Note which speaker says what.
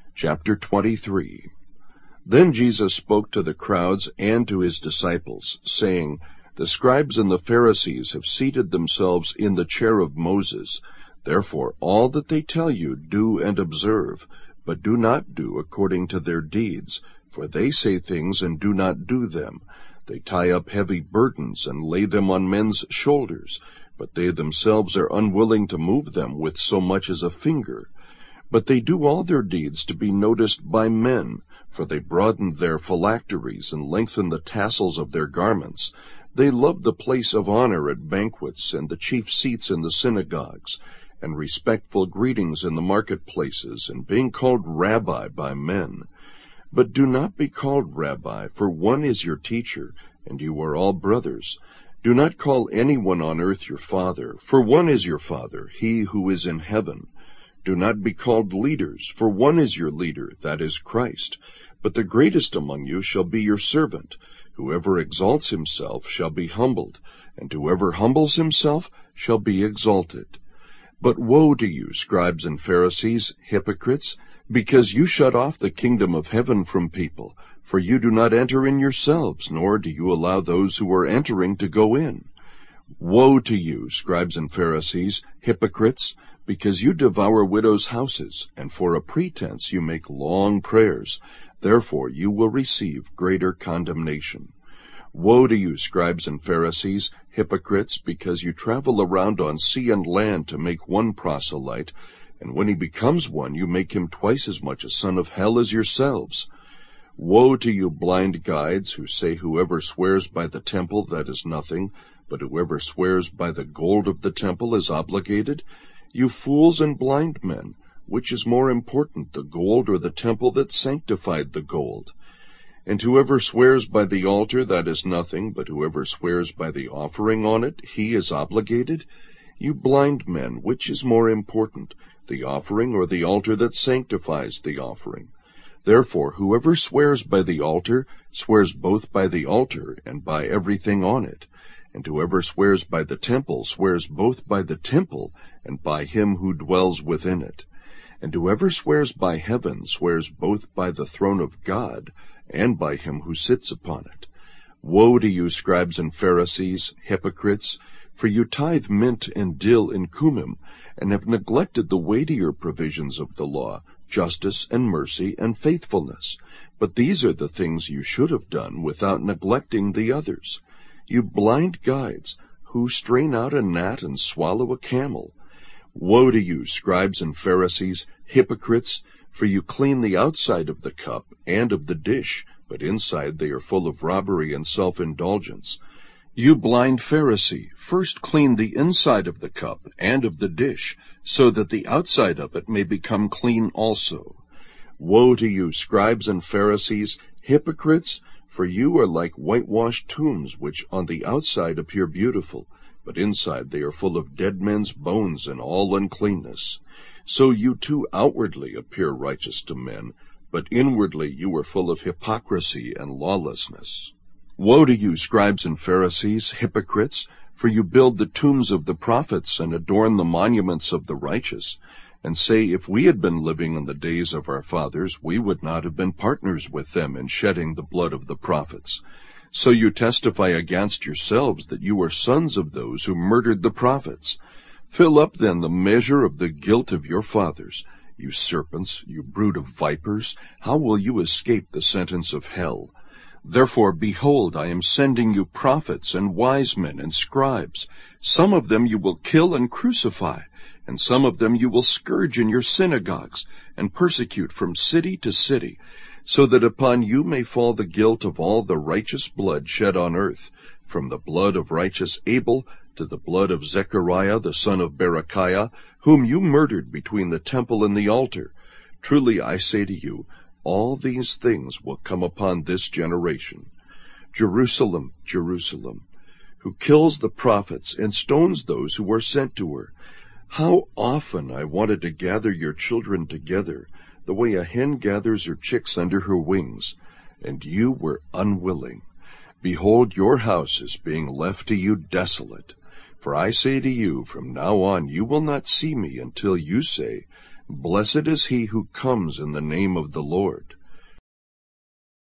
Speaker 1: Chapter 23. Then Jesus spoke to the crowds and to his disciples, saying, The scribes and the Pharisees have seated themselves in the chair of Moses. Therefore all that they tell you do and observe, but do not do according to their deeds, for they say things and do not do them. They tie up heavy burdens and lay them on men's shoulders, but they themselves are unwilling to move them with so much as a finger. But they do all their deeds to be noticed by men, for they broaden their phylacteries and lengthen the tassels of their garments. They love the place of honor at banquets and the chief seats in the synagogues, and respectful greetings in the marketplaces, and being called Rabbi by men. But do not be called Rabbi, for one is your teacher, and you are all brothers. Do not call anyone on earth your father, for one is your Father, he who is in heaven. Do not be called leaders, for one is your leader, that is Christ. But the greatest among you shall be your servant. Whoever exalts himself shall be humbled, and whoever humbles himself shall be exalted. But woe to you, scribes and Pharisees, hypocrites, because you shut off the kingdom of heaven from people, for you do not enter in yourselves, nor do you allow those who are entering to go in. Woe to you, scribes and Pharisees, hypocrites, because you devour widows' houses, and for a pretense you make long prayers. Therefore you will receive greater condemnation. Woe to you, scribes and Pharisees, hypocrites, because you travel around on sea and land to make one proselyte, and when he becomes one you make him twice as much a son of hell as yourselves. Woe to you, blind guides, who say whoever swears by the temple, that is nothing, but whoever swears by the gold of the temple is obligated. You fools and blind men, which is more important, the gold or the temple that sanctified the gold? And whoever swears by the altar, that is nothing, but whoever swears by the offering on it, he is obligated. You blind men, which is more important, the offering or the altar that sanctifies the offering? Therefore whoever swears by the altar swears both by the altar and by everything on it. And whoever swears by the temple swears both by the temple and by him who dwells within it. And whoever swears by heaven swears both by the throne of God and by him who sits upon it. Woe to you, scribes and Pharisees, hypocrites, for you tithe mint and dill and cumin, and have neglected the weightier provisions of the law, justice and mercy and faithfulness. But these are the things you should have done without neglecting the others. You blind guides, who strain out a gnat and swallow a camel. Woe to you, scribes and Pharisees, hypocrites, for you clean the outside of the cup and of the dish, but inside they are full of robbery and self-indulgence. You blind Pharisee, first clean the inside of the cup and of the dish, so that the outside of it may become clean also. Woe to you, scribes and Pharisees, hypocrites, for you are like whitewashed tombs, which on the outside appear beautiful, but inside they are full of dead men's bones and all uncleanness. So you too outwardly appear righteous to men, but inwardly you are full of hypocrisy and lawlessness. Woe to you, scribes and Pharisees, hypocrites, for you build the tombs of the prophets and adorn the monuments of the righteous, and say, if we had been living in the days of our fathers, we would not have been partners with them in shedding the blood of the prophets. So you testify against yourselves that you are sons of those who murdered the prophets. Fill up then the measure of the guilt of your fathers. You serpents, you brood of vipers, how will you escape the sentence of hell? Therefore, behold, I am sending you prophets and wise men and scribes. Some of them you will kill and crucify, and some of them you will scourge in your synagogues, and persecute from city to city, so that upon you may fall the guilt of all the righteous blood shed on earth, from the blood of righteous Abel to the blood of Zechariah the son of Berechiah, whom you murdered between the temple and the altar. Truly I say to you, all these things will come upon this generation. Jerusalem, Jerusalem, who kills the prophets and stones those who are sent to her. How often I wanted to gather your children together, the way a hen gathers her chicks under her wings, and you were unwilling. Behold, your house is being left to you desolate. For I say to you, from now on you will not see me until you say, Blessed is he who comes in the name of the Lord.